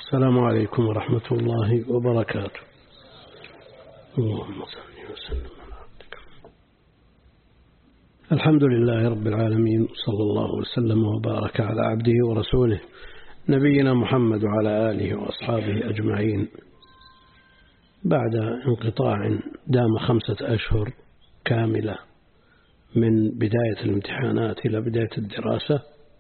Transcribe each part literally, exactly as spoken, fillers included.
السلام عليكم ورحمة الله وبركاته. اللهم صل وسلم على عبدك. الحمد لله رب العالمين، صلى الله وسلم وبارك على عبده ورسوله نبينا محمد وعلى آله وأصحابه أجمعين. بعد انقطاع دام خمسة أشهر كاملة من بداية الامتحانات إلى بداية الدراسة،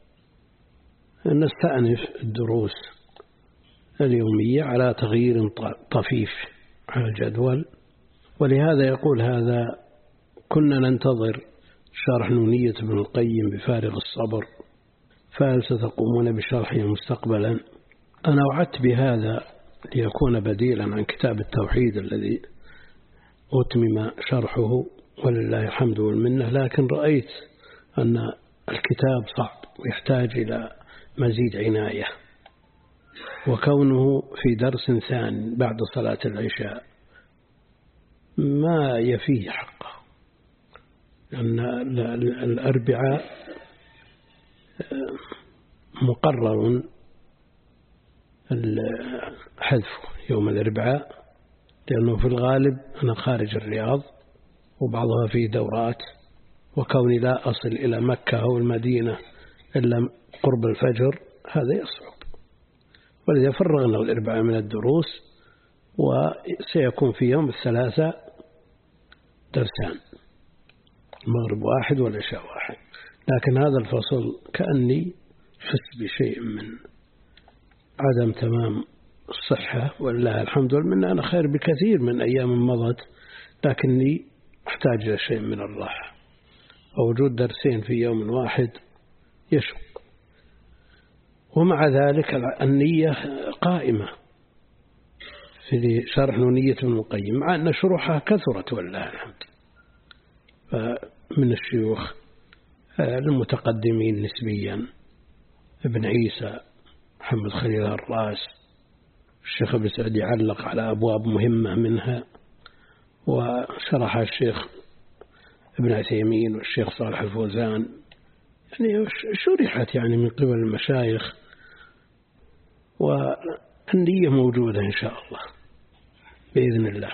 نستأنف الدروس اليومية على تغيير طفيف على الجدول. ولهذا يقول هذا: كنا ننتظر شرح نونية ابن القيم بفارغ الصبر، فهل ستقومون بشرحه مستقبلا؟ أنا وعدت بهذا ليكون بديلا عن كتاب التوحيد الذي أتمم شرحه ولله الحمد والمنة، لكن رأيت أن الكتاب صعب ويحتاج إلى مزيد عناية، وكونه في درس ثاني بعد صلاة العشاء ما يفيه حقه، لأن الأربعاء مقرر الحذف يوم الأربعاء، لأنه في الغالب أنا خارج الرياض وبعضها فيه دورات، وكوني لا أصل إلى مكة أو المدينة إلا قرب الفجر هذا يصعب، ولذا فرغنا الأربعاء من الدروس، وسيكون في يوم الثلاثاء درسان، المغرب واحد والعشاء واحد. لكن هذا الفصل كأني حس بشيء من عدم تمام الصحة، والله الحمد لله أنا خير بكثير من أيام مضت، لكني أحتاج إلى شيء من الراحة، ووجود درسين في يوم واحد يشق. ومع ذلك النية قائمة في شرح نونية ابن القيم، مع أن شروحها كثرت والله الحمد، من الشيوخ المتقدمين نسبيا: ابن عيسى، محمد خليل الراس، الشيخ ابن سعد يعلق على أبواب مهمة منها، وشرح الشيخ ابن عثيمين والشيخ صالح الفوزان، يعني شرحت يعني من قبل المشايخ، والنية موجودة إن شاء الله بإذن الله.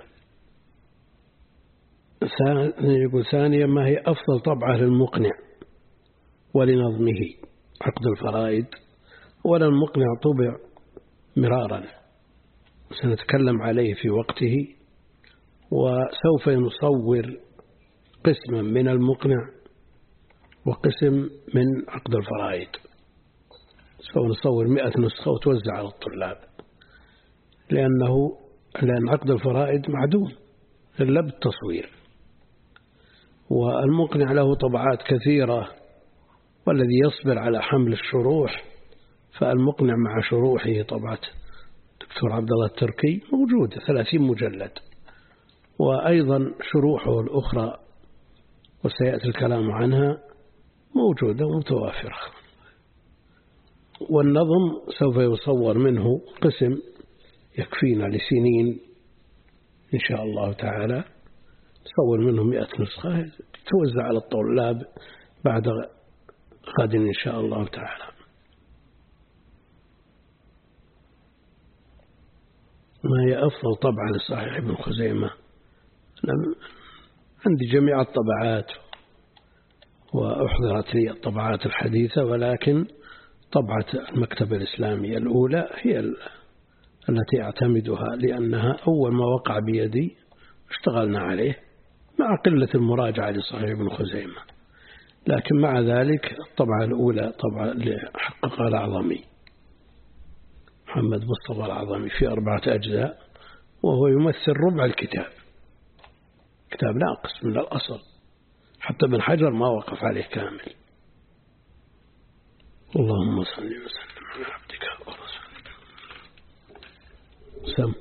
يقول ثانيا: ما هي أفضل طبعة للمقنع ولنظمه؟ عقد الفرائد. ولا المقنع طبع مرارا، سنتكلم عليه في وقته، وسوف نصور قسما من المقنع وقسم من عقد الفرائد، سوف نصور مئة نسخة وتوزع على الطلاب، لأنه لأن عقد الفرائد معدوم إلا بالتصوير، والمقنع له طبعات كثيرة، والذي يصبر على حمل الشروح فالمقنع مع شروحه طبعة دكتور عبد الله التركي موجودة ثلاثين مجلد، وأيضا شروحه الأخرى وسيأتي الكلام عنها موجودة ومتوافرة. والنظم سوف يصور منه قسم يكفينا لسنين إن شاء الله تعالى، نصور منه مئة نسخة توزع على الطلاب بعد غد إن شاء الله تعالى. ما هي أفضل طبعة لصحيح ابن خزيمة؟ عندي جميع الطبعات وأحضرت لي الطبعات الحديثة، ولكن طبعة المكتبة الإسلامية الأولى هي التي أعتمدها، لأنها أول ما وقع بيدي اشتغلنا عليه مع قلة المراجعة لصحيح ابن خزيمة، لكن مع ذلك الطبعة الأولى طبعة لحققها الأعظمي محمد مصطفى الأعظمي في أربعة أجزاء، وهو يمثل ربع الكتاب، كتاب ناقص من الأصل، حتى ابن حجر ما وقف عليه كامل. اللهم صل وسلم على عبدك ورسولك. سم.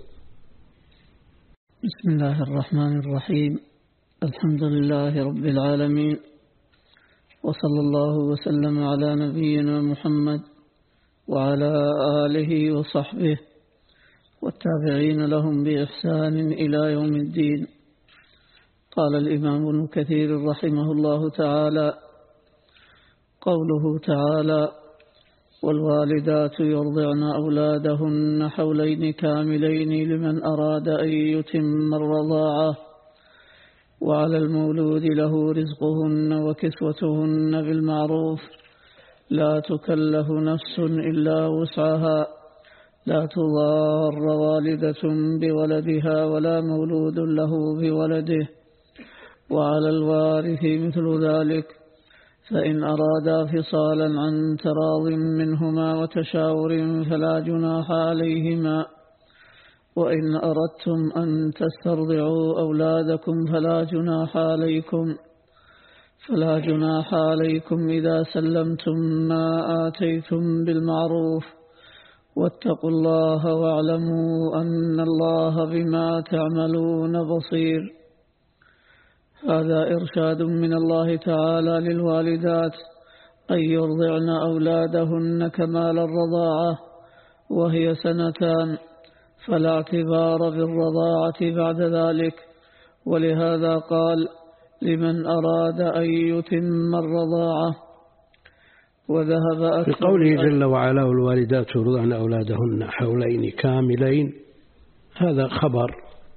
بسم الله الرحمن الرحيم. الحمد لله رب العالمين، وصلى الله وسلم على نبينا محمد وعلى آله وصحبه والتابعين لهم بإحسان إلى يوم الدين. قال الإمام ابن كثير رحمه الله تعالى: قوله تعالى: والوالدات يرضعن أولادهن حولين كاملين لمن أراد أن يتم الرضاعة، وعلى المولود له رزقهن وكسوتهن بالمعروف، لا تكلف نفس إلا وسعها، لا تضار والدة بولدها ولا مولود له بولده، وعلى الوارث مثل ذلك، فإن أرادا فصالا عن تراض منهما وتشاور فلا جناح عليهما، وإن أردتم أن تسترضعوا أولادكم فلا جناح عليكم فلا جناح عليكم إذا سلمتم ما آتيتم بالمعروف، واتقوا الله واعلموا أن الله بما تعملون بصير. هذا إرشاد من الله تعالى للوالدات أن يرضعن أولادهن كمال الرضاعة، وهي سنتان، فلا اعتبار بالرضاعة بعد ذلك، ولهذا قال لمن أراد أن يتم الرضاعة. وذهب أكثر في قوله جل وعلا والوالدات يرضعن أولادهن حولين كاملين، هذا خبر،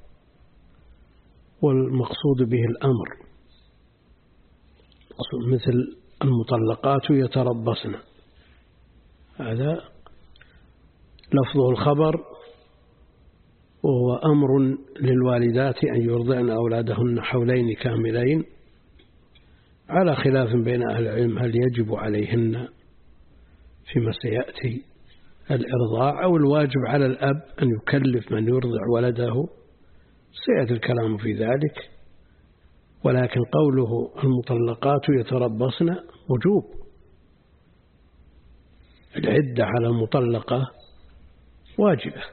والمقصود به الأمر، مثل المطلقات يتربصن، هذا لفظه الخبر، وهو أمر للوالدات أن يرضعن أولادهن حولين كاملين، على خلاف بين أهل العلم هل يجب عليهن فيما سيأتي الإرضاع أو الواجب على الأب أن يكلف من يرضع ولده، سيأتي الكلام في ذلك. ولكن قوله المطلقات يتربصن وجوب، العدة على المطلقة واجبة،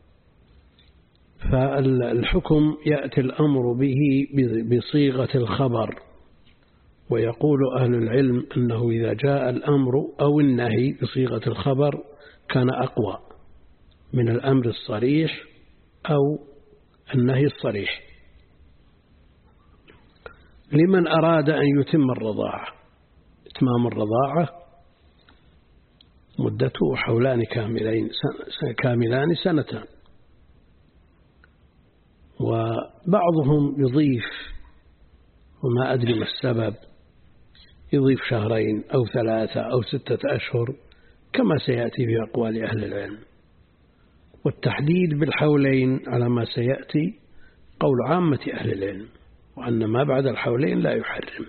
فالحكم يأتي الأمر به بصيغة الخبر، ويقول أهل العلم أنه إذا جاء الأمر أو النهي بصيغة الخبر كان أقوى من الأمر الصريح أو النهي الصريح. لمن أراد أن يتم الرضاعة، إتمام الرضاعة مدته حولان كاملين كاملان سنتان، وبعضهم يضيف، وما أدري ما السبب، يضيف شهرين أو ثلاثة أو ستة أشهر كما سيأتي في أقوال أهل العلم. والتحديد بالحولين على ما سيأتي قول عامة أهل العلم، وأن ما بعد الحولين لا يحرم.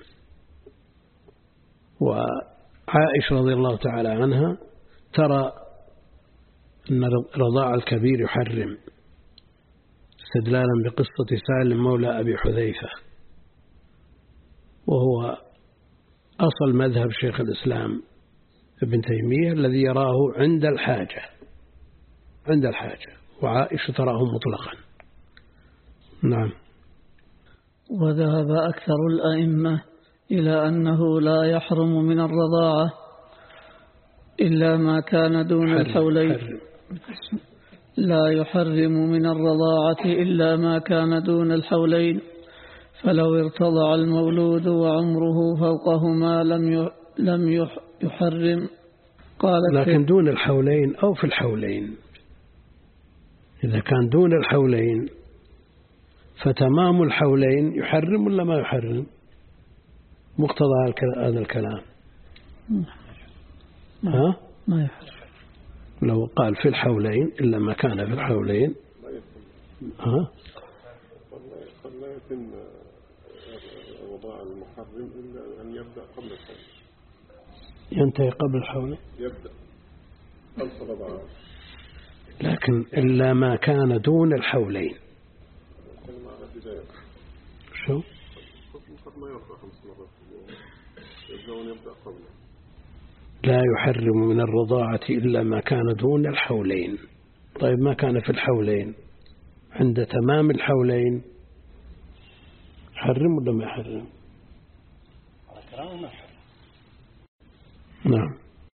وعائشة رضي الله تعالى عنها ترى أن رضاع الكبير يحرم، استدلالا بقصة سالم مولى أبي حذيفة، وهو أصل مذهب شيخ الإسلام ابن تيمية الذي يراه عند الحاجة عند الحاجة وعائشة تراه مطلقا. نعم. وذهب أكثر الأئمة إلى أنه لا يحرم من الرضاعة إلا ما كان دون الحولين، لا يحرم من الرضاعة إلا ما كان دون الحولين، فلو ارتضع المولود وعمره فوقهما لم لم يحرم. قال لكن دون الحولين أو في الحولين، إذا كان دون الحولين فتمام الحولين يحرم ولا ما يحرم؟ مقتضى هذا الكلام ها؟ ما يحرم. لو قال في الحولين إلا ما كان في الحولين ها؟ قد لا يتم الرضاعة المحرم إلا أن يبدأ قبل الحول، ينتهي قبل الحول، يبدأ خمس رضاعات، لكن إلا ما كان دون الحولين. شو؟ قد ما يرضع خمس مرات يبدأون يبدأ قبله. لا يحرم من الرضاعة إلا ما كان دون الحولين. طيب ما كان في الحولين عند تمام الحولين يحرم ولا ما يحرم؟ نعم.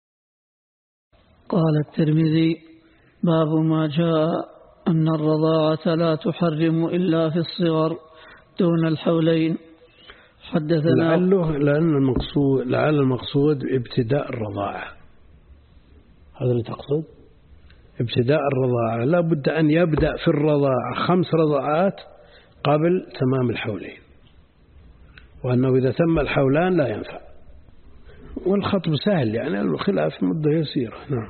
قال الترمذي: باب ما جاء أن الرضاعة لا تحرم إلا في الصغر دون الحولين. حدثنا لعله لأن المقصود لعل المقصود ابتداء الرضاعة، هذا اللي تقصد؟ ابتداء الرضاعة لا بد أن يبدأ في الرضاعة خمس رضاعات قبل تمام الحولين، وأنه إذا تم الحولان لا ينفع. والخطب سهل يعني الخلاف مدة يسيرة. نعم.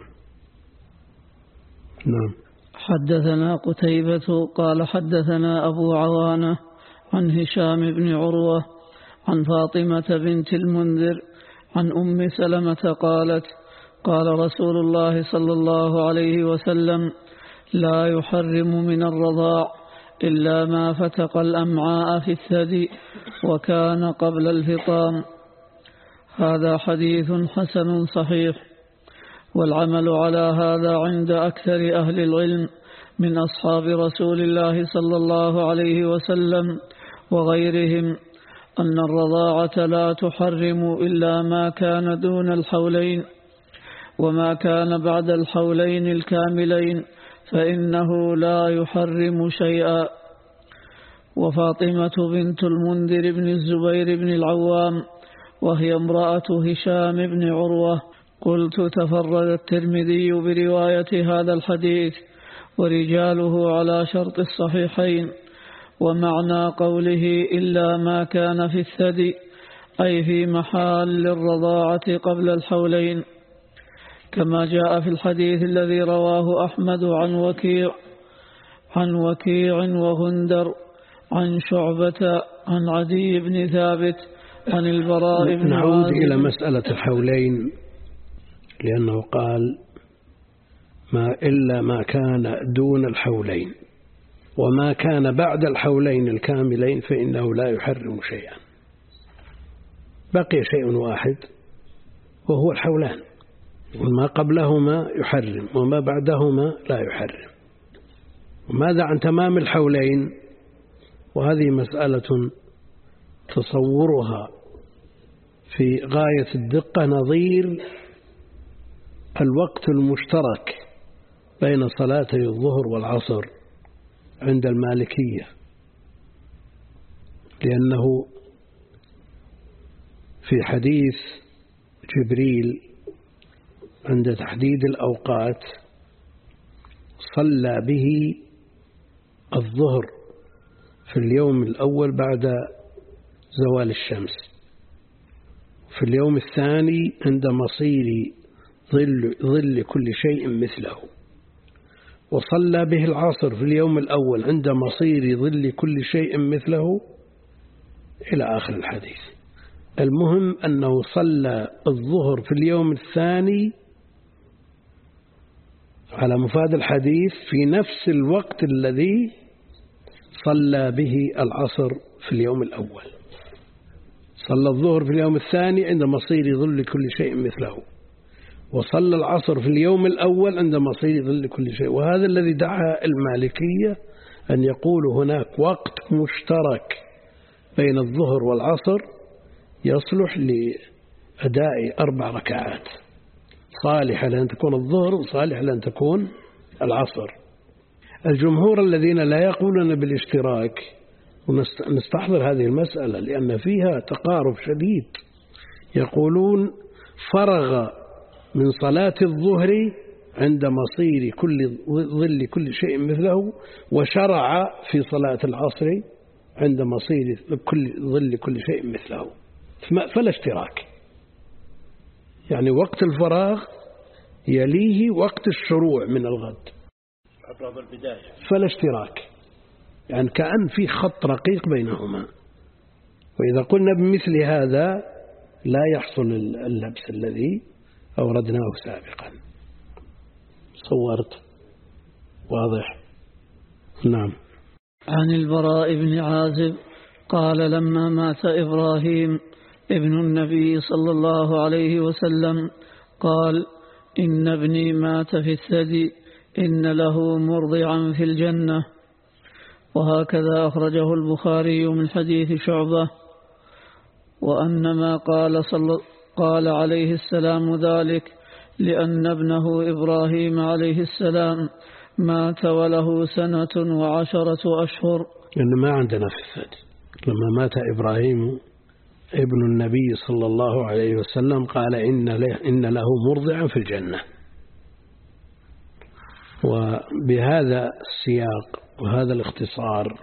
نعم. حدثنا قتيبة قال حدثنا أبو عوانة عن هشام بن عروة عن فاطمة بنت المنذر عن أم سلمة قالت قال رسول الله صلى الله عليه وسلم لا يحرم من الرضاع إلا ما فتق الأمعاء في الثدي وكان قبل الفطام. هذا حديث حسن صحيح، والعمل على هذا عند أكثر أهل العلم من أصحاب رسول الله صلى الله عليه وسلم وغيرهم أن الرضاعة لا تحرم إلا ما كان دون الحولين، وما كان بعد الحولين الكاملين فإنه لا يحرم شيئا. وفاطمة بنت المنذر بن الزبير بن العوام وهي امرأة هشام بن عروة. قلت تفرد الترمذي برواية هذا الحديث ورجاله على شرط الصحيحين، ومعنى قوله إلا ما كان في الثدي أي في محال الرضاعة قبل الحولين، كما جاء في الحديث الذي رواه أحمد عن وكيع عن وكيع وغندر عن شعبة عن عدي بن ثابت عن البراء بن عازب. نعود إلى مسألة الحولين، لأنه قال ما إلا ما كان دون الحولين، وما كان بعد الحولين الكاملين فإنه لا يحرم شيئا. بقي شيء واحد وهو الحولان، وما قبلهما يحرم وما بعدهما لا يحرم. وماذا عن تمام الحولين؟ وهذه مسألة تصورها في غاية الدقة نظير الوقت المشترك بين صلاتي الظهر والعصر عند المالكية، لأنه في حديث جبريل عند تحديد الأوقات صلى به الظهر في اليوم الأول بعد زوال الشمس، في اليوم الثاني عند مصير ظل, ظل كل شيء مثله، وصلى به العصر في اليوم الأول عند مصير ظل كل شيء مثله إلى آخر الحديث. المهم أنه صلى الظهر في اليوم الثاني على مفاد الحديث في نفس الوقت الذي صلى به العصر في اليوم الأول. صلى الظهر في اليوم الثاني عند مصير ظل كل شيء مثله، وصلى العصر في اليوم الأول عند مصير ظل كل شيء. وهذا الذي دعا المالكية أن يقول هناك وقت مشترك بين الظهر والعصر يصلح لأداء أربع ركعات، صالحة لأن تكون الظهر وصالحة لأن تكون العصر. الجمهور الذين لا يقولون بالاشتراك، ونستحضر هذه المسألة لأن فيها تقارب شديد، يقولون فرغ من صلاة الظهر عند مصير كل ظل كل شيء مثله، وشرع في صلاة العصر عند مصير كل ظل كل شيء مثله، فلا اشتراك. يعني وقت الفراغ يليه وقت الشروع من الغد، فلا اشتراك، يعني كأن في خط رقيق بينهما. وإذا قلنا بمثل هذا لا يحصل اللبس الذي أوردناه سابقا. صورت واضح؟ نعم. عن البراء بن عازب قال لما مات إبراهيم ابن النبي صلى الله عليه وسلم قال إن ابني مات في الثدي إن له مرضعا في الجنة. وهكذا أخرجه البخاري من حديث شعبة. وأنما قال, صل قال عليه السلام ذلك لأن ابنه إبراهيم عليه السلام مات وله سنة وعشرة أشهر. لأن ما عندنا في الثدي. لما مات إبراهيم ابن النبي صلى الله عليه وسلم قال إن له, إن له مرضعا في الجنة، وبهذا السياق وهذا الاختصار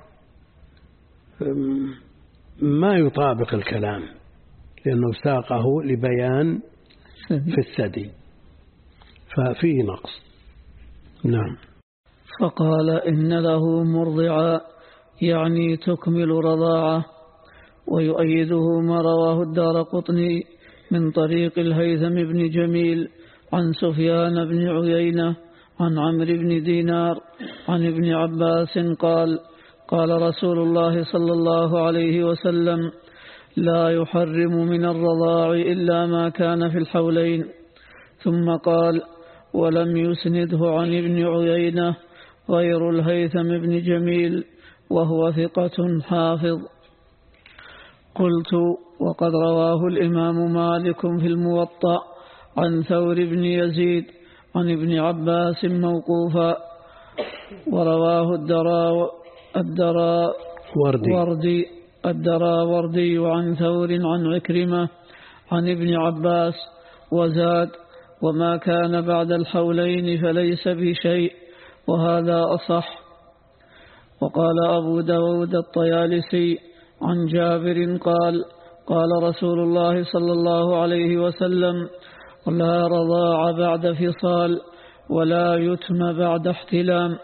ما يطابق الكلام، لأنه ساقه لبيان في الثدي ففيه نقص. نعم. فقال إن له مرضعا يعني تكمل رضاعه. ويؤيده ما رواه الدارقطني من طريق الهيثم بن جميل عن سفيان بن عيينة عن عمرو بن دينار عن ابن عباس قال قال رسول الله صلى الله عليه وسلم لا يحرم من الرضاع إلا ما كان في الحولين. ثم قال ولم يسنده عن ابن عيينة غير الهيثم بن جميل وهو ثقة حافظ. قلت وقد رواه الإمام مالك في الموطأ عن ثور بن يزيد عن ابن عباس موقوفا، ورواه الدرا الدرا وردي الدراوردي عن ثور عن عكرمة عن ابن عباس وزاد وما كان بعد الحولين فليس بشيء، وهذا أصح. وقال أبو داود الطيالسي عن جابر قال قال رسول الله صلى الله عليه وسلم لا رضاع بعد فصال ولا يتم بعد احتلام.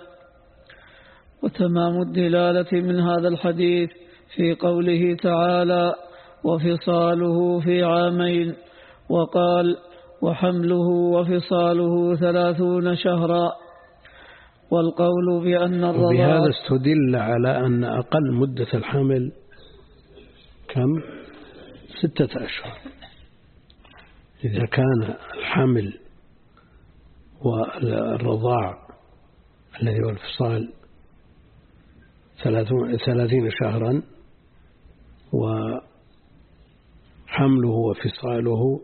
وتمام الدلالة من هذا الحديث في قوله تعالى وفصاله في عامين، وقال وحمله وفصاله ثلاثون شهرا. والقول بأن الرضاعة وبهذا استدل على أن أقل مدة الحمل كم؟ ستة أشهر. إذا كان الحمل والرضاع الذي هو الفصال ثلاثين شهرا وحمله وفصاله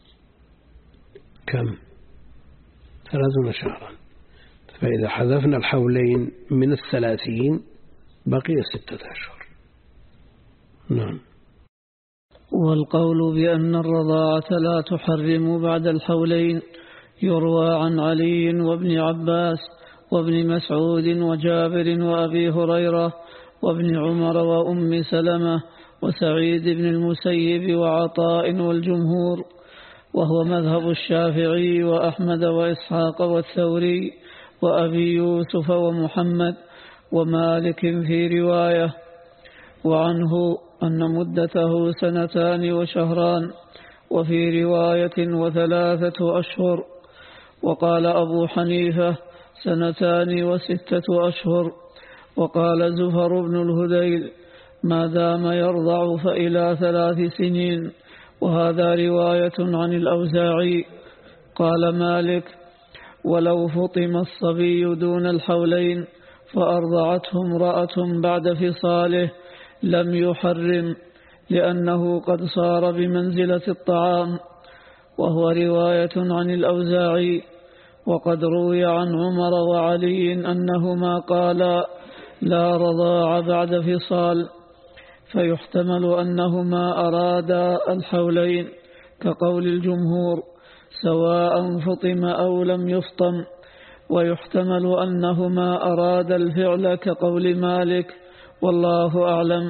كم؟ ثلاثون شهرا. فإذا حذفنا الحولين من الثلاثين بقي ستة أشهر. نعم. والقول بأن الرضاعة لا تحرم بعد الحولين يروى عن علي وابن عباس وابن مسعود وجابر وأبي هريرة وابن عمر وأم سلمة وسعيد بن المسيب وعطاء والجمهور، وهو مذهب الشافعي وأحمد وإسحاق والثوري وأبي يوسف ومحمد ومالك في رواية. وعنه أن مدته سنتان وشهران، وفي رواية وثلاثة أشهر. وقال أبو حنيفة سنتان وستة أشهر. وقال زفر بن الهذيل ما دام يرضع فإلى ثلاث سنين، وهذا رواية عن الأوزاعي. قال مالك ولو فطم الصبي دون الحولين فأرضعته امرأة بعد فصاله لم يحرم، لأنه قد صار بمنزلة الطعام، وهو رواية عن الأوزاعي. وقد روي عن عمر وعلي أنهما قالا لا رضاع بعد فصال، فيحتمل أنهما أرادا الحولين كقول الجمهور سواء فطم أو لم يفطم، ويحتمل أنهما أرادا الفعل كقول مالك، والله أعلم.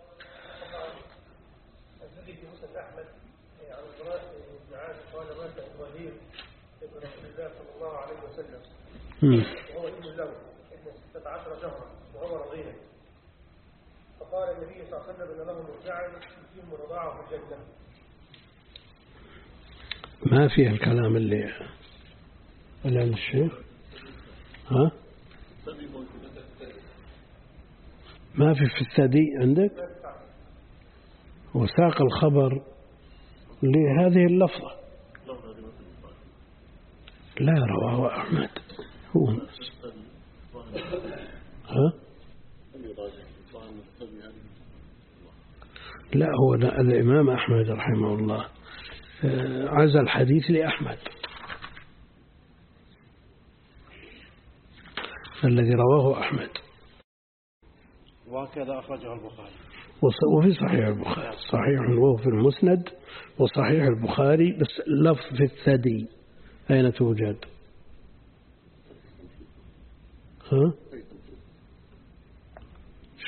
وهو ابن له ابن ستة عشر شهرا وهو رضيع، فقال النبي صلى الله عليه وسلم ان له مرجعا يتم رضاعه في الجنه. ما فيه الكلام اللي ولا الشيخ ها ما في في الثدي عندك، وساق الخبر لهذه اللفظة لا رواه أحمد. هو ها لا هو الإمام أحمد رحمه الله عزى الحديث لأحمد الذي رواه أحمد، وهكذا أخرجه البخاري وفي صحيح البخاري صحيح وهو في المسند وصحيح البخاري، بس لفظ في الثدي أين توجد؟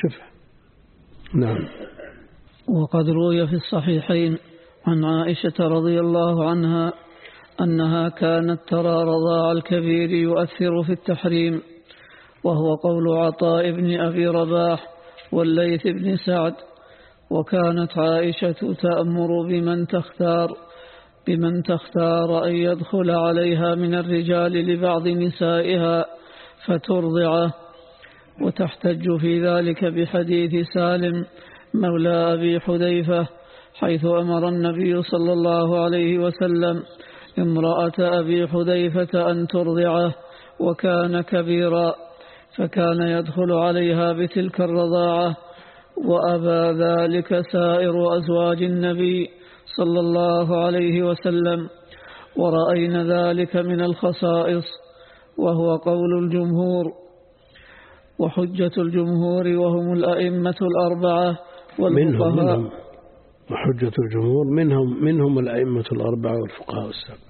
شوف. نعم. وقد روي في الصحيحين عن عائشة رضي الله عنها أنها كانت ترى رضاع الكبير يؤثر في التحريم، وهو قول عطاء بن أبي رباح والليث بن سعد. وكانت عائشة تأمر بمن تختار بمن تختار أن يدخل عليها من الرجال لبعض نسائها فترضعه، وتحتج في ذلك بحديث سالم مولى أبي حذيفة حيث أمر النبي صلى الله عليه وسلم امرأة أبي حذيفة أن ترضعه وكان كبيرا، فكان يدخل عليها بتلك الرضاعة، وأبى ذلك سائر أزواج النبي صلى الله عليه وسلم، ورأينا ذلك من الخصائص، وهو قول الجمهور. وحجة الجمهور وهم الأئمة الأربعة والفقهاء. منهم وحجة الجمهور منهم منهم الأئمة الأربعة والفقهاء السبع.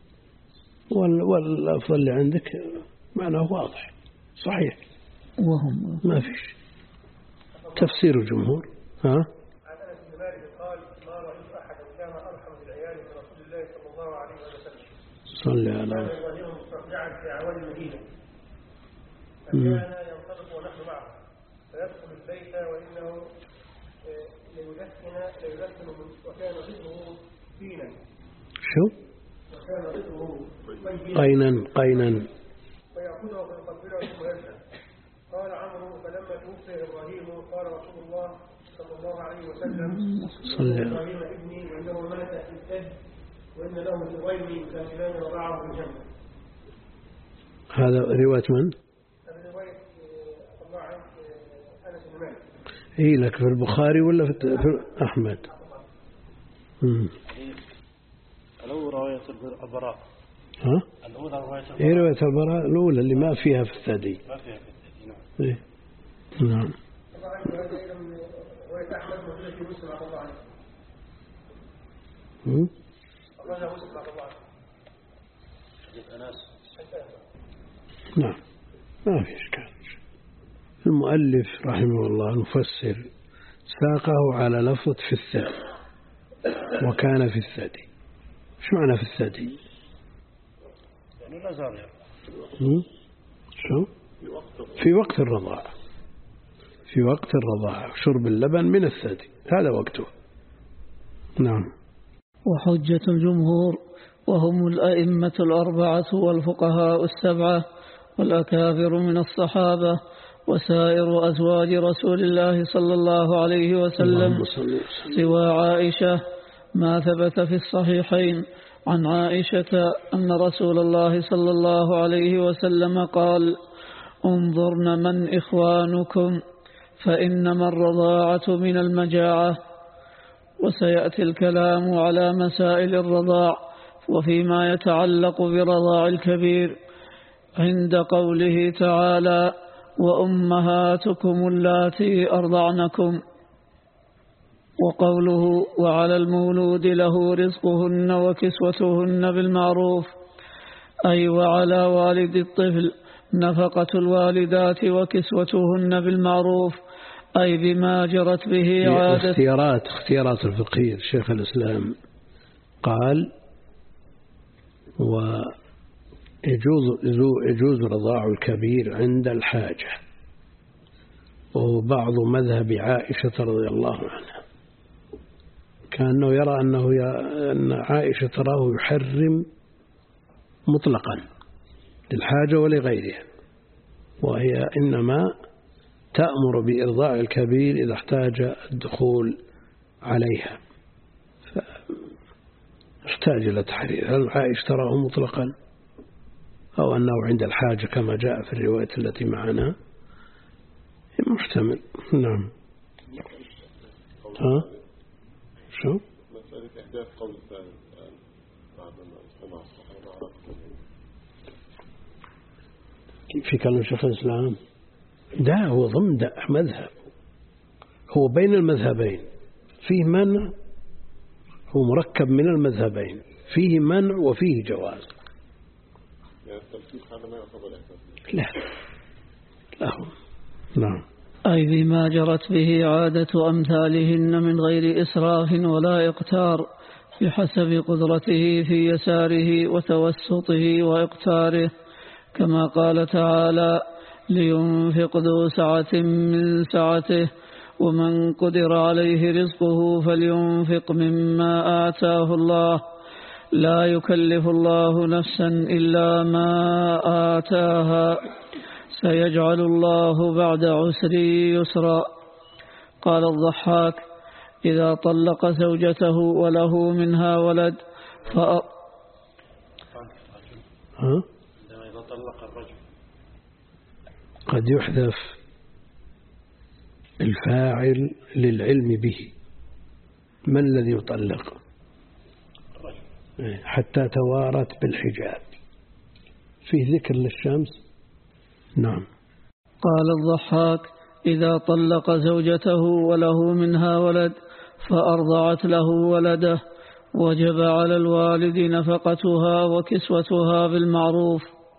والأفضل اللي عندك معناه واضح صحيح، وهم ما فيش تفسير الجمهور. ها؟ عن أنس بن مالك قال: ما رأيت أحدا كان أرحم بالعيال من رسول الله صلى الله عليه وسلم. صلى على كان يغنيهم مسترجعا في أعوان المدينة، فكان ينطلق ونحن معه فيدخل البيت وإنه ليدخن ليدخن وكان رزقه فينا. شو؟ وكان رزقه قينا قينا فيأخذه فيقبله ثم يذهب. قال عمرو: فلما توفي إبراهيم قال رسول الله صلى الله عليه وسلم: صلى إبراهيم ابني وإنه مات في السجن وإن له زوجين كافلان وضعه في الجنة. هذا رواية من؟ هذا رواية الله عنه أنس بن مالك. إيه لك في البخاري ولا في أحمد؟ امم الأولى رواية البراء. ها؟ الأولى رواية البراء. إيه رواية البراء الأولى اللي ما فيها في الثدي. ما فيها في الثدي. نعم. إيه. نعم. طبعا هذا أيضا رواية أحمد موجودة في مسلم رحمه الله عليه. امم أخرجها مسلم رحمه الله عليه. حديث أنس. نعم ما في إشكال. المؤلف رحمه الله المفسر ساقه على لفظ في الثدي، وكان في الثدي. شو معنى في الثدي؟ يعني لا زال شو؟ في وقت الرضاعة، في وقت الرضاعة شرب اللبن من الثدي هذا وقته. نعم. وحجة الجمهور وهم الأئمة الأربعة والفقهاء السبعة والأكابر من الصحابة وسائر أزواج رسول الله صلى الله عليه وسلم سوى عائشة، ما ثبت في الصحيحين عن عائشة أن رسول الله صلى الله عليه وسلم قال: انظرن من إخوانكم فإنما الرضاعة من المجاعة. وسيأتي الكلام على مسائل الرضاع وفيما يتعلق برضاع الكبير عند قوله تعالى: وأمهاتكم اللاتي أرضعنكم، وقوله: وعلى المولود له رزقهن وكسوتهن بالمعروف، أي وعلى والد الطفل نفقة الوالدات وكسوتهن بالمعروف، أي بما جرت به عادة. اختيارات اختيارات الفقهية شيخ الإسلام قال: ويجوز يجوز رضاع الكبير عند الحاجة، وهو بعض مذهب عائشة رضي الله عنها، كأنه يرى أنه أن عائشة تراه يحرم مطلقا للحاجة ولغيرها، وهي إنما تأمر بإرضاع الكبير إذا احتاج الدخول عليها، فاحتاج إلى تحرير. هل عائشة تراه مطلقا أو أنه عند الحاجة كما جاء في الرواية التي معنا؟ محتمل. نعم. ها شو مسألة إحداث قول الثالث الآن بعد ما اجتمع الصحابة عرفوا في كلام شيخ الإسلام؟ ده هو ضمن مذهب، هو بين المذهبين، فيه منع، هو مركب من المذهبين، فيه منع وفيه جواز. يعني التلفيق هذا ما يعتبر إحداث؟ لا لا. نعم. أي بما جرت به عادة أمثالهن من غير إسراف ولا إقتار، بحسب قدرته في يساره وتوسطه وإقتاره، كما قال تعالى: لينفق ذو سعة من سعته ومن قدر عليه رزقه فلينفق مما آتاه الله، لا يكلف الله نفسا إلا ما آتاها، سيجعل الله بعد عسر يسرا. قال الضحاك: إذا طلق زوجته وله منها ولد فأ... عندما إذا طلق الرجل قد يحذف الفاعل للعلم به. من الذي يطلق؟ حتى توارت بالحجاب، فيه ذكر للشمس. نعم. قال الضحاك: إذا طلق زوجته وله منها ولد فأرضعت له ولده وجب على الوالد نفقتها وكسوتها بالمعروف.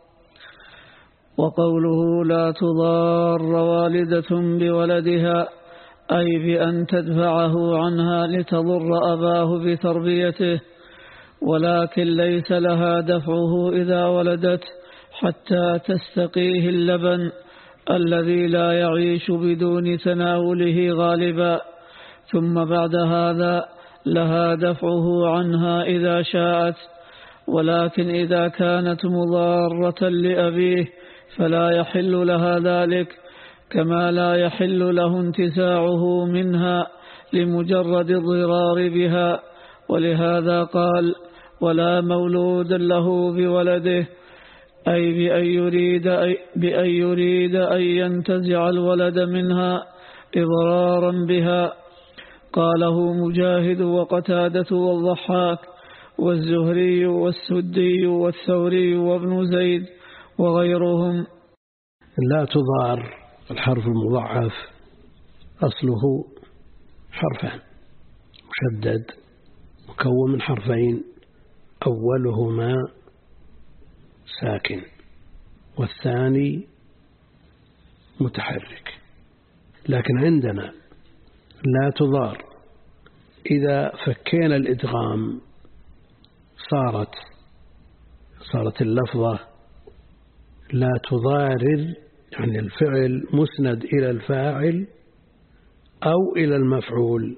وقوله لا تضار والدة بولدها أي بأن تدفعه عنها لتضر أباه بتربيته، ولكن ليس لها دفعه إذا ولدت حتى تستقيه اللبن الذي لا يعيش بدون تناوله غالبا، ثم بعد هذا لها دفعه عنها إذا شاءت، ولكن إذا كانت مضارة لأبيه فلا يحل لها ذلك، كما لا يحل له انتزاعه منها لمجرد الضرار بها. ولهذا قال: ولا مولود له بولده، أي بأن يريد, أي بأن يريد أن ينتزع الولد منها إضرارا بها. قاله مجاهد وقتادة والضحاك والزهري والسدي والثوري وابن زيد وغيرهم. لا تضار الحرف المضاعف أصله حرفان مشدد مكون من حرفين، أولهما ساكن والثاني متحرك. لكن عندنا لا تضار إذا فكينا الإدغام صارت صارت اللفظة لا تضارر، يعني الفعل مسند إلى الفاعل أو إلى المفعول.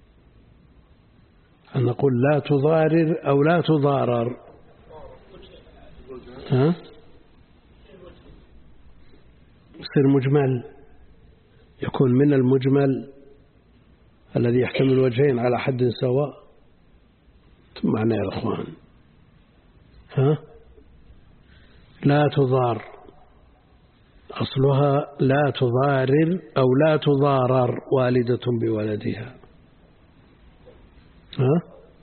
أن نقول لا تضارر أو لا تضارر. ها؟ يصير مجمل، يكون من المجمل الذي يحتمل وجهين على حد سواء. معنى يا أخوان، ها؟ لا تضار أصلها لا تضارر أو لا تضارر والدة بولدها. ها؟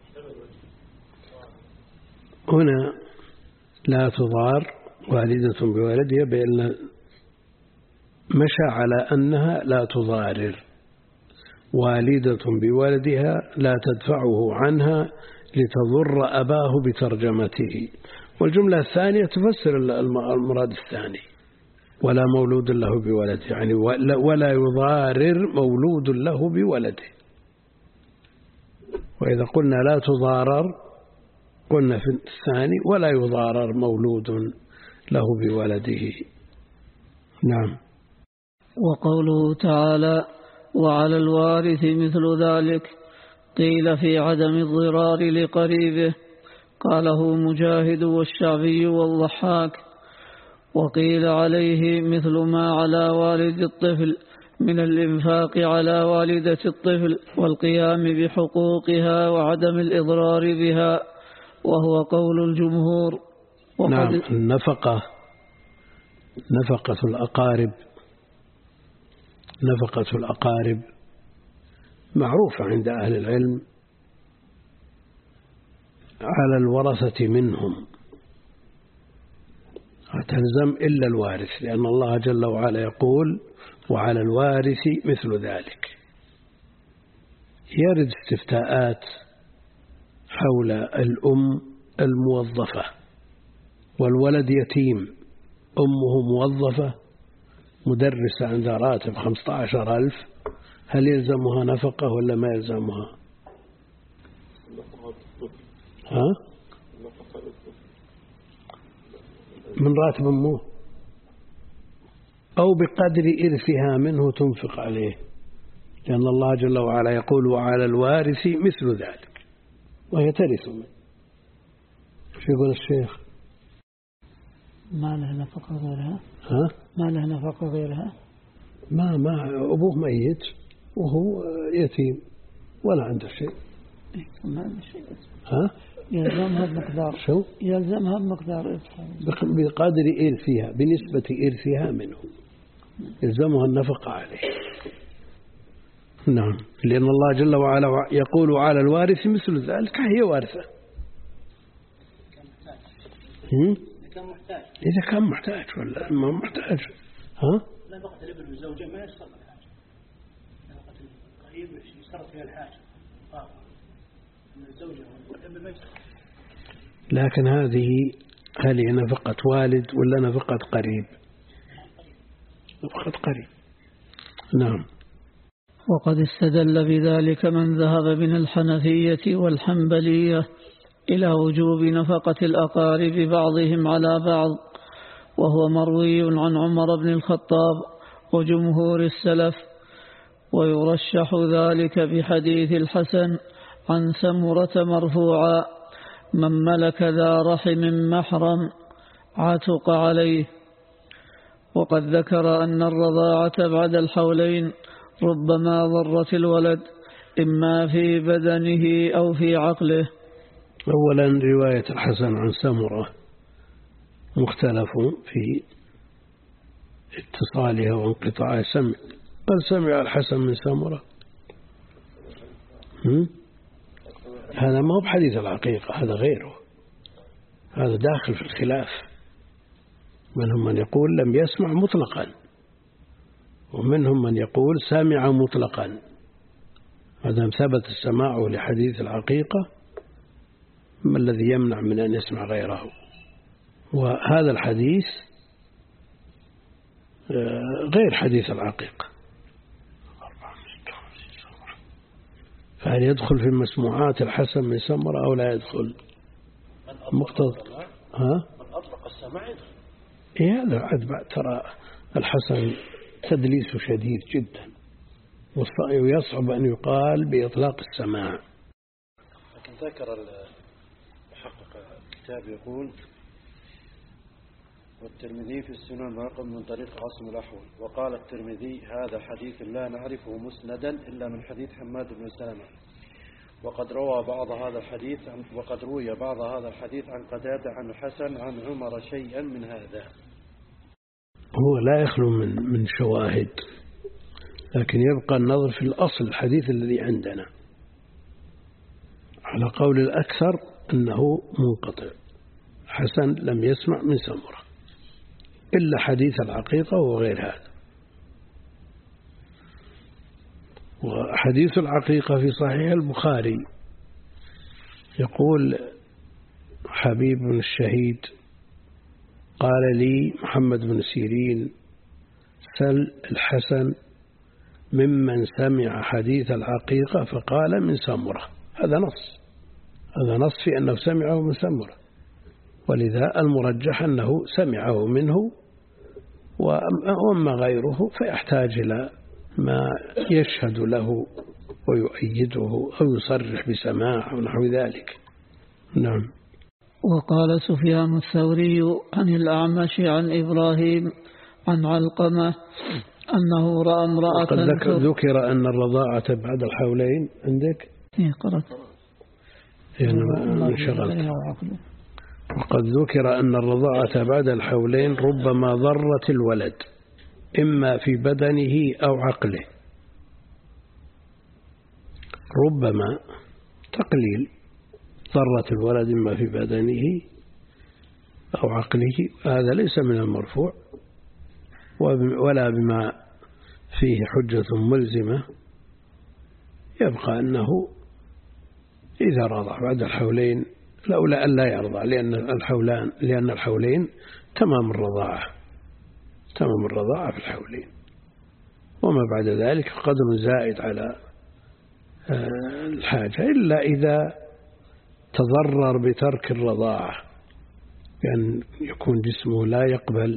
هنا لا تضار والدة بولدها بأن مشى على أنها لا تضارر والدة بولدها لا تدفعه عنها لتضر أباه بترجمته. والجملة الثانية تفسر المراد الثاني: ولا مولود له بولده، يعني ولا يضارر مولود له بولده. وإذا قلنا لا تضارر قلنا في الثاني ولا يضارر مولود له بولده. نعم. وقوله تعالى: وعلى الوارث مثل ذلك، قيل في عدم الضرار لقريبه، قاله مجاهد والشعبي والضحاك. وقيل عليه مثل ما على والد الطفل من الإنفاق على والدة الطفل والقيام بحقوقها وعدم الإضرار بها، وهو قول الجمهور. نعم. النفقة نفقة الأقارب نفقة الأقارب معروفة عند أهل العلم على الورثة منهم، تلزم إلا الوارث، لأن الله جل وعلا يقول: وعلى الوارث مثل ذلك. يرد استفتاءات حول الأم الموظفة والولد يتيم، أمه موظفة مدرسة عندها راتب خمسة عشر ألف، هل يلزمها نفقة ولا ما يلزمها؟ ها؟ من راتب أمه أو بقدر إرثها منه تنفق عليه، لأن الله جل وعلا يقول وعلى الوارث مثل ذلك وهي ترث منه. شو يقول الشيخ؟ ما له نفقة غيرها؟ ها؟ ما له نفقة غيرها؟ ما ما أبوه ميت وهو يتيم ولا عنده شيء. ما عنده شيء. ها؟ يلزمها بمقدار شو؟ يلزمها بمقدار بقدر إرثها، بنسبة إرثها منه يلزمها النفقة عليه. نعم، لأن الله جل وعلا يقول على الوارث مثل ذلك، هي وارثة. إذا كان محتاج ولا ما محتاج. ها؟ لا نفقة الابن والزوجة ما يشترط الحاجة، نفقة القريب يشترط فيها الحاجة، من الزوجة والابن ما يشترط. لكن هذه هل هي نفقة والد ولا نفقة قريب؟ نفقة قريب. نعم. وقد استدل بذلك من ذهب من الحنفية والحنبلية إلى وجوب نفقة الأقارب بعضهم على بعض، وهو مروي عن عمر بن الخطاب وجمهور السلف، ويرشح ذلك بحديث الحسن عن سمرة مرفوعا: من ملك ذا رحم محرم عتق عليه. وقد ذكر أن الرضاعة بعد الحولين ربما ضرت الولد إما في بدنه أو في عقله. أولا رواية الحسن عن سمرة مختلف في اتصالها وانقطاعها، سمع بل سمع الحسن من سمرة. هذا ما هو بحديث العقيقة، هذا غيره، هذا داخل في الخلاف. منهم من يقول لم يسمع مطلقا، ومنهم من يقول سمع مطلقا. هذا ثبت السماع لحديث العقيقة، ما الذي يمنع من أن يسمع غيره؟ وهذا الحديث غير حديث العقيقة، فهل يدخل في المسموعات الحسن من سمرة أو لا يدخل؟ مقتضى ها؟ من أطلق السماع يدخل. إيه هذا عد ترى الحسن تدليس شديد جدا، ويصعب أن يقال بإطلاق السماع. لكن ذكر محقق الكتاب يقول: والترمذي في السنن ناقل من طريق عاصم الأحول، وقال الترمذي: هذا حديث لا نعرفه مسندا إلا من حديث حماد بن سلمة، وقد روى بعض هذا الحديث وقد روي بعض هذا الحديث عن قتادة عن الحسن عن عمر شيئا من هذا. هو لا يخلو من من شواهد، لكن يبقى النظر في الأصل الحديث الذي عندنا. على قول الأكثر أنه منقطع، حسن لم يسمع من سمرة إلا حديث العقيقة وغير هذا. وحديث العقيقة في صحيح البخاري يقول حبيب بن الشهيد: قال لي محمد بن سيرين: سل الحسن ممن سمع حديث العقيقة، فقال من سمرة. هذا نص، هذا نص في أنه سمعه من سمرة، ولذا المرجح أنه سمعه منه، وأما غيره فيحتاج إلى ما يشهد له ويؤيده أو يصرح بسماع أو نحو ذلك. نعم. وقال سفيان الثوري عن الأعمش عن إبراهيم عن علقمة أنه رأى امرأة. وقد ذكر أن الرضاعة بعد الحولين عندك؟ إيه قرأت. انشغلت. وقد ذكر أن الرضاعة بعد الحولين ربما ضرت الولد إما في بدنه أو عقله. ربما تقليل، ضرت الولد إما في بدنه أو عقله، هذا ليس من المرفوع ولا بما فيه حجة ملزمة. يبقى أنه إذا رضع بعد الحولين لولا أن لا يرضع، لأن الحولان لأن الحولين تمام الرضاعة تمام الرضاعة في الحولين، وما بعد ذلك قدر زائد على الحاجة، إلا إذا تضرر بترك الرضاعة، بأن يكون جسمه لا يقبل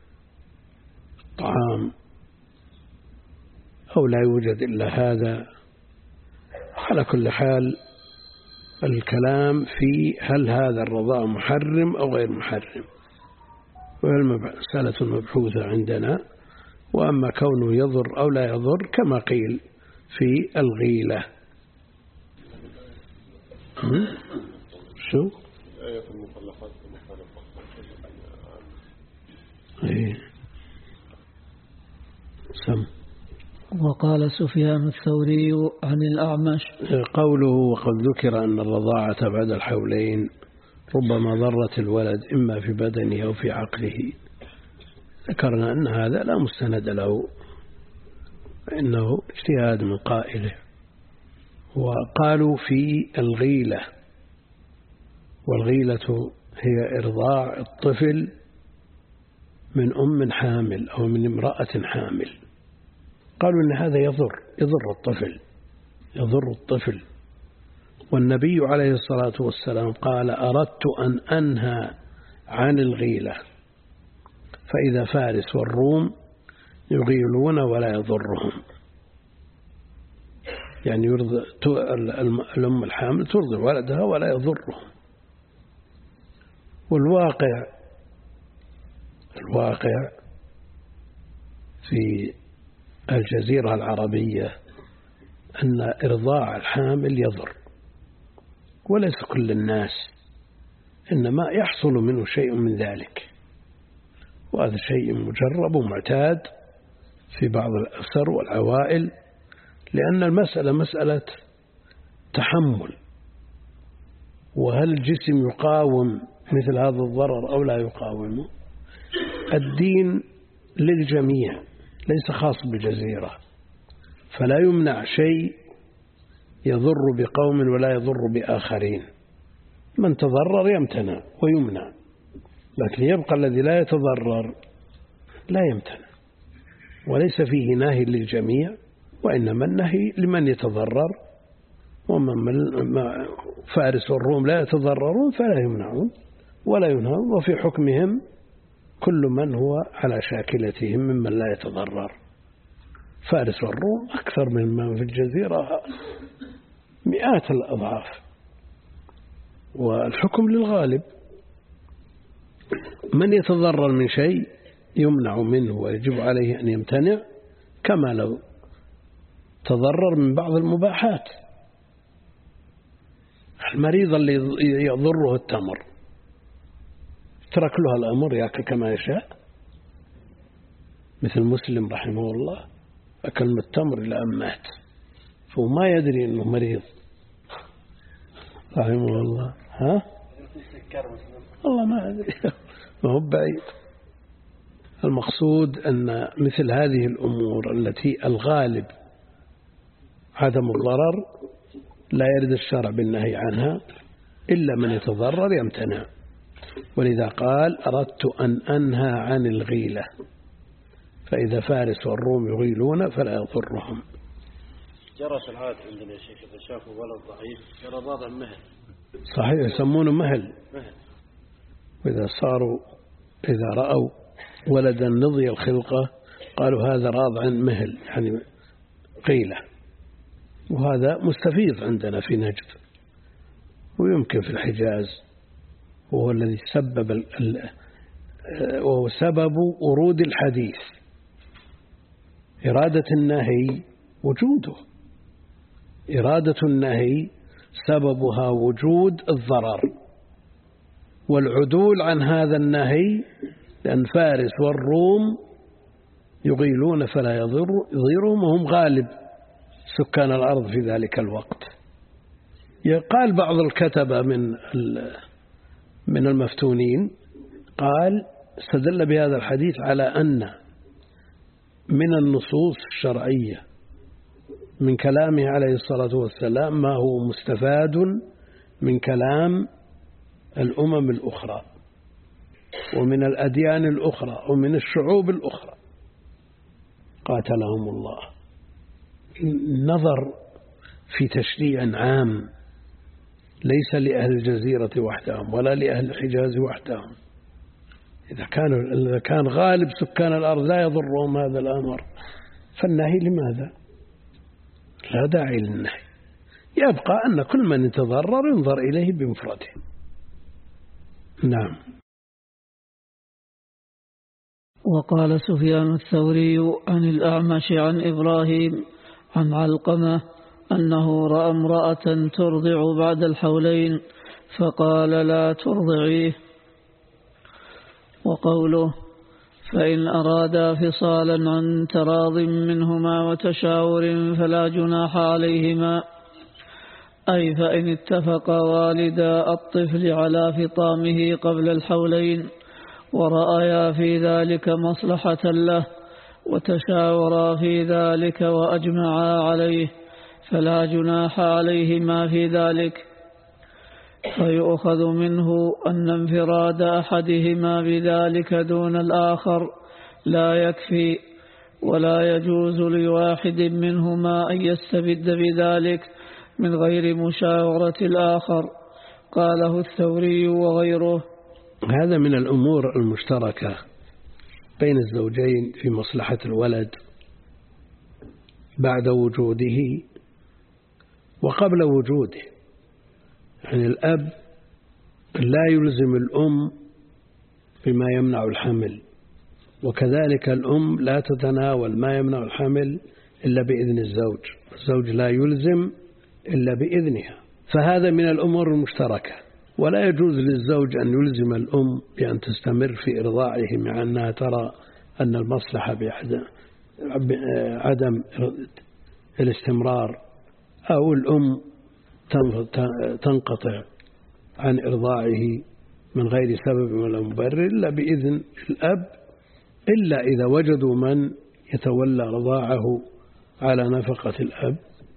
الطعام أو لا يوجد إلا هذا. على كل حال الكلام في هل هذا الرضاع محرم أو غير محرم، والمسألة مبحوثة عندنا. وأما كونه يضر أو لا يضر كما قيل في الغيلة. شو؟ آية المطلقات إيه. سم. وقال سفيان الثوري عن الأعمش قوله وقد ذكر أن الرضاعة بعد الحولين ربما ضرت الولد إما في بدنه أو في عقله، ذكرنا أن هذا لا مستند له، إنه اجتهاد من قائله. وقالوا في الغيلة، والغيلة هي إرضاع الطفل من أم حامل أو من امرأة حامل. قالوا إن هذا يضر يضر الطفل يضر الطفل والنبي عليه الصلاة والسلام قال أردت أن أنهى عن الغيلة، فإذا فارس والروم يغيلون ولا يضرهم، يعني يرضى الأم الحامل ترضي ولدها ولا يضرهم. والواقع الواقع في الجزيرة العربية أن إرضاع الحامل يضر، وليس كل الناس، إنما يحصل منه شيء من ذلك، وهذا شيء مجرب ومعتاد في بعض الأسر والعوائل، لأن المسألة مسألة تحمل، وهل الجسم يقاوم مثل هذا الضرر أو لا يقاومه. الدين للجميع ليس خاص بالجزيرة، فلا يمنع شيء يضر بقوم ولا يضر بآخرين. من تضرر يمتنع ويمنع، لكن يبقى الذي لا يتضرر لا يمتنع، وليس فيه ناهي للجميع، وإنما النهي لمن يتضرر. ومن فارس والروم لا يتضررون فلا يمنعون ولا ينهون، وفي حكمهم كل من هو على شاكلتهم ممن لا يتضرر. فارس والروم أكثر من من في الجزيرة مئات الأضعاف، والحكم للغالب. من يتضرر من شيء يمنع منه ويجب عليه أن يمتنع، كما لو تضرر من بعض المباحات. المريض اللي يضره التمر ترك له الأمر يأكل كما يشاء، مثل مسلم رحمه الله أكل من التمر إلى أن مات، فهو ما يدري أنه مريض رحمه الله. ها؟ والله ما أدري، ما هو بعيد. المقصود أن مثل هذه الأمور التي الغالب عدم الضرر لا يرد الشرع بالنهي عنها، إلا من يتضرر يمتنع. ولذا قال أردت أن أنهى عن الغيلة، فإذا فارس والروم يغيلون فلا يضرهم. جرت العادة عندنا يا شيخ إذا شافوا ولد ضعيف جرى ضاضع مهل. صحيح، يسمونه مهل. مهل. وإذا صاروا إذا رأوا ولدا نضي الخلقة قالوا هذا راضع مهل، يعني قيلة. وهذا مستفيض عندنا في نجد، ويمكن في الحجاز، وهو الذي سبب ال وهو سبب ورود الحديث. إرادة النهي وجوده، إرادة النهي سببها وجود الضرر، والعدول عن هذا النهي لأن فارس والروم يغيلون فلا يضرهم، وهم غالب سكان الأرض في ذلك الوقت. قال بعض الكتبة من من المفتونين قال استدل بهذا الحديث على أن من النصوص الشرعية من كلامه عليه الصلاة والسلام ما هو مستفاد من كلام الأمم الأخرى، ومن الأديان الأخرى ومن الشعوب الأخرى قاتلهم الله. النظر في تشريع عام ليس لأهل الجزيرة وحدهم ولا لأهل الحجاز وحدهم. إذا كان إذا كان غالب سكان الأرض لا يضرهم هذا الأمر فالنهي لماذا؟ لا داعي للنهي. يبقى أن كل من يتضرر ينظر إليه بمفرده. نعم. وقال سفيان الثوري عن الأعمش عن إبراهيم عن علقمة أنه رأى امرأة ترضع بعد الحولين فقال لا ترضعيه. وقوله فإن أرادا فصالا عن تراض منهما وتشاور فلا جناح عليهما، أي فإن اتفق والدا الطفل على فطامه قبل الحولين ورأيا في ذلك مصلحة له وتشاورا في ذلك وأجمعا عليه فلا جناح عليهما في ذلك. فيؤخذ منه أن انفراد أحدهما بذلك دون الآخر لا يكفي، ولا يجوز لواحد منهما أن يستبد بذلك من غير مشاورة الآخر. قاله الثوري وغيره. هذا من الأمور المشتركة بين الزوجين في مصلحة الولد بعد وجوده وقبل وجوده. يعني الأب لا يلزم الأم بما يمنع الحمل، وكذلك الأم لا تتناول ما يمنع الحمل إلا بإذن الزوج، الزوج لا يلزم إلا بإذنها. فهذا من الأمور المشتركة، ولا يجوز للزوج أن يلزم الأم بأن تستمر في إرضاعه مع أنها ترى أن المصلحة بعدم الاستمرار، أو الأم تنقطع عن إرضاعه من غير سبب ولا مبرر إلا بإذن الأب، إلا إذا وجدوا من يتولى رضاعه على نفقة الأب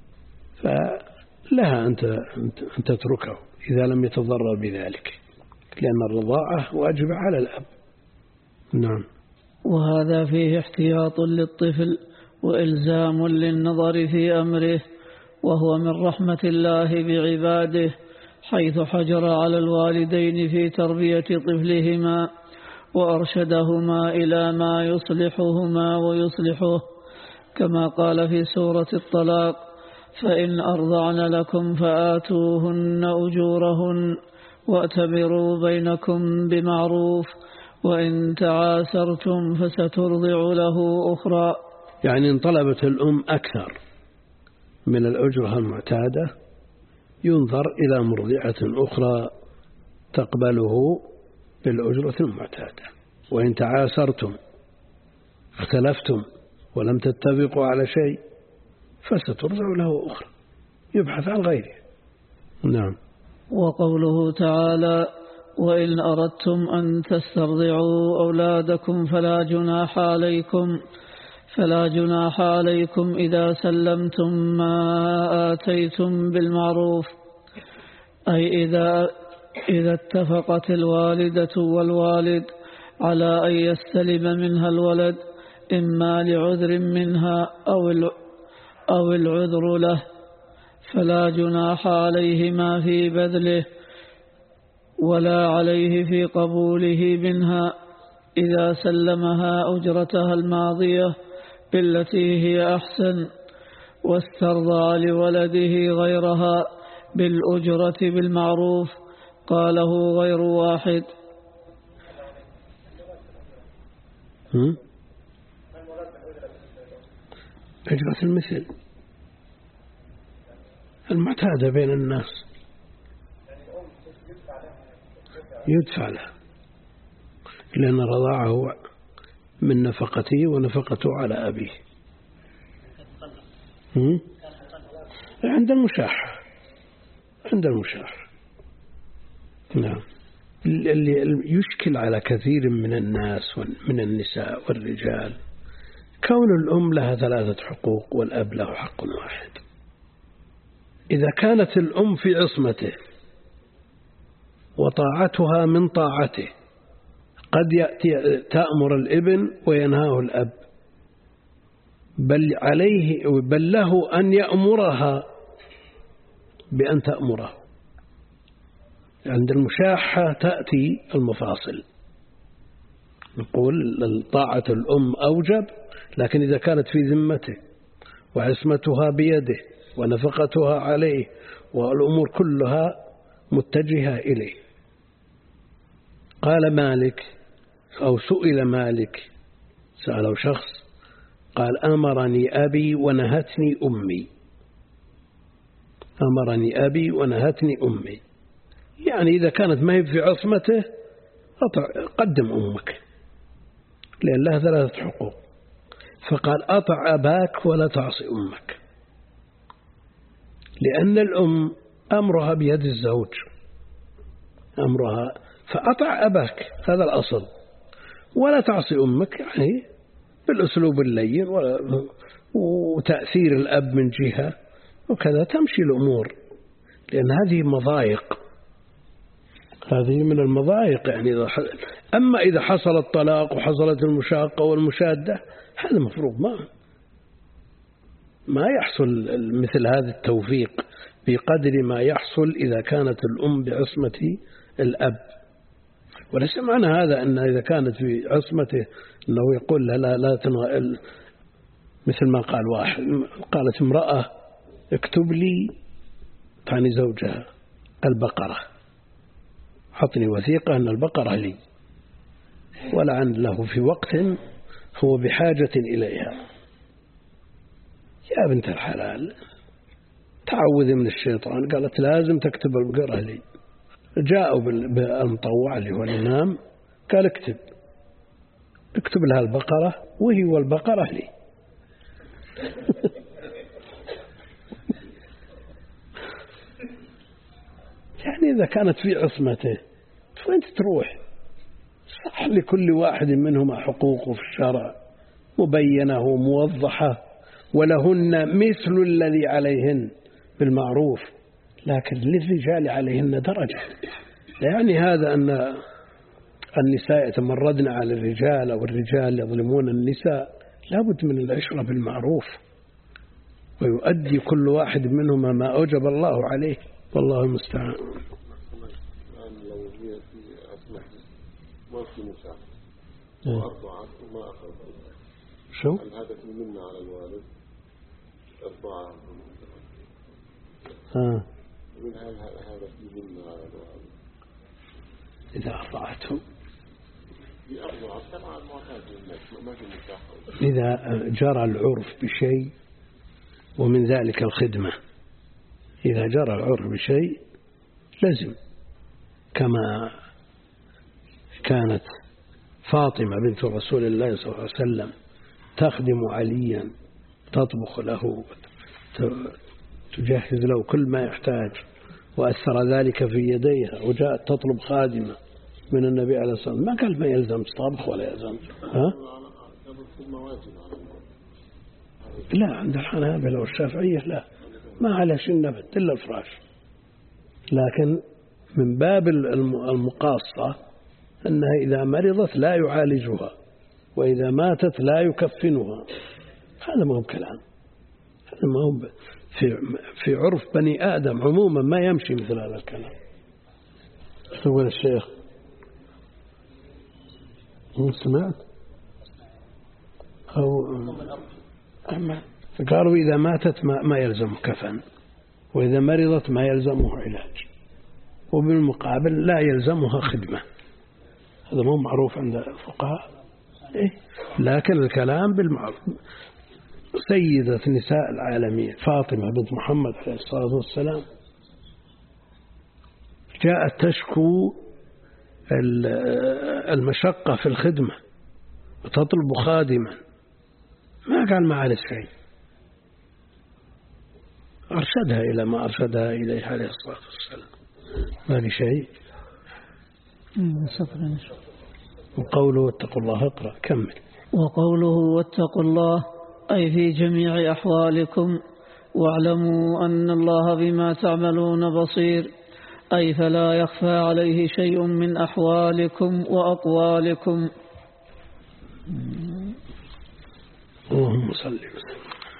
فلها أن تتركه إذا لم يتضرر بذلك، لأن الرضاعة واجبة على الأب. نعم. وهذا فيه احتياط للطفل وإلزام للنظر في أمره، وهو من رحمة الله بعباده، حيث حجر على الوالدين في تربية طفلهما وأرشدهما إلى ما يصلحهما ويصلحه، كما قال في سورة الطلاق: فإن أرضعن لكم فآتوهن أجورهن وأتمروا بينكم بمعروف وإن تعاسرتم فسترضع له أخرى. يعني إن طلبت الأم أكثر من الأجرة المعتادة ينظر إلى مرضعة أخرى تقبله بالأجرة المعتادة. وإن تعاسرتم اختلفتم ولم تتفقوا على شيء فسترضع له أخرى، يبحث عن غيره. نعم. وقوله تعالى: وإن أردتم أن تسترضعوا أولادكم فلا جناح عليكم فلا جناح عليكم إذا سلمتم ما آتيتم بالمعروف، أي إذا إذا اتفقت الوالدة والوالد على أن يستلم منها الولد إما لعذر منها أو أو العذر له، فلا جناح عليهما في بذله ولا عليه في قبوله منها إذا سلمها أجرتها الماضية بالتي هي أحسن، واسترضع لولده غيرها بالأجرة بالمعروف. قاله غير واحد. أجرة المثل المعتادة بين الناس يدفع له، لأن رضاعه من نفقته ونفقته على أبيه عند المشاحة عند المشاحة. نعم. اللي يشكل على كثير من الناس من النساء والرجال كون الأم لها ثلاثة حقوق والأب له حق واحد. إذا كانت الأم في عصمته وطاعتها من طاعته قد يأتي تأمر الابن وينهاه الأب، بل عليه بل له أن يأمرها بأن تأمره. عند المشاحة تأتي المفاصل، نقول طاعة الأم أوجب، لكن إذا كانت في ذمته وعصمتها بيده ونفقتها عليه والأمور كلها متجهة إليه. قال مالك أو سئل مالك، سأله شخص قال أمرني أبي ونهتني أمي، أمرني أبي ونهتني أمي، يعني إذا كانت ما هي في عصمته قدم أمك، لأن لها ثلاثة حقوق. فقال أطع أباك ولا تعصي أمك، لأن الأم أمرها بيد الزوج، أمرها، فأطع أباك هذا الأصل، ولا تعصي أمك يعني بالأسلوب اللين وتأثير الأب من جهة، وكذا تمشي الأمور، لأن هذه مضايق، هذه من المضايق. يعني إذا أما إذا حصل الطلاق وحصلت المشاقة والمشادة، هذا مفروض ما ما يحصل مثل هذا التوفيق بقدر ما يحصل إذا كانت الأم بعصمة الأب. وليس معنى هذا أن إذا كانت في عصمته أنه يقول لا لا, لا تنغ... مثل ما قال واحد، قالت امرأة اكتب لي تعني زوجها البقرة، حطني وثيقة أن البقرة لي، ولعن له في وقت هو بحاجة إليها. يا بنت الحلال تعوذي من الشيطان، قالت لازم تكتب البقرة لي. جاءوا بالمطوع اللي هو الإمام، قال اكتب اكتب لها البقرة وهي والبقرة لي. يعني إذا كانت في عصمته فين تروح؟ صح لكل واحد منهما حقوقه في الشرع مبينة وموضحة، ولهن مثل الذي عليهن بالمعروف، لكن للرجال عليهن درجة. يعني هذا أن النساء يتمردن على الرجال أو الرجال يظلمون النساء، لابد من العشرة بالمعروف، ويؤدي كل واحد منهما ما أوجب الله عليه، والله المستعان. لو هي في أسمح ما في نساء وأرضعت وما أخذ شو؟ هل هذا في منة على الوالد أرضعها؟ ها. من هل هذا في منة على الوالد إذا أرضعتهم في أرضعت طبعا ما في نساء. إذا جرى العرف بشيء ومن ذلك الخدمة، إذا جرى العرف بشيء لازم، كما كانت فاطمة بنت رسول الله صلى الله عليه وسلم تخدم عليا، تطبخ له، تجهز له كل ما يحتاج، وأثر ذلك في يديها، وجاءت تطلب خادمة من النبي عليه الصلاة والسلام، ما قال ما يلزم طبخ ولا يلزم. ها؟ لا، عند الحنابلة والشافعية لا، ما على شيء نبت إلا الفراش، لكن من باب المقاصة أنها إذا مرضت لا يعالجها، وإذا ماتت لا يكفنها. هذا ما هو كلام، هذا ما هو في في عرف بني آدم عموما ما يمشي مثل هذا الكلام. يقول الشيخ سمعت أو أما قالوا إذا ماتت ما, ما يلزم كفن، وإذا مرضت ما يلزمه علاج، وبالمقابل لا يلزمها خدمة. هذا مو معروف عند الفقهاء. إيه؟ لكن الكلام بالمعروف. سيدة نساء العالمين فاطمة بنت محمد عليه الصلاة والسلام جاءت تشكو المشقة في الخدمة وتطلب خادما، ما قال ما عليه شيء، أرشدها إلى ما أرشدها إليه عليه الصلاة والسلام، ما لي شيء. وقوله واتقوا الله، اقرأ كمل. وقوله واتقوا الله أي في جميع أحوالكم، واعلموا أن الله بما تعملون بصير. أي فلا يخفى عليه شيء من أحوالكم وأقوالكم. اللهم صل وسلم.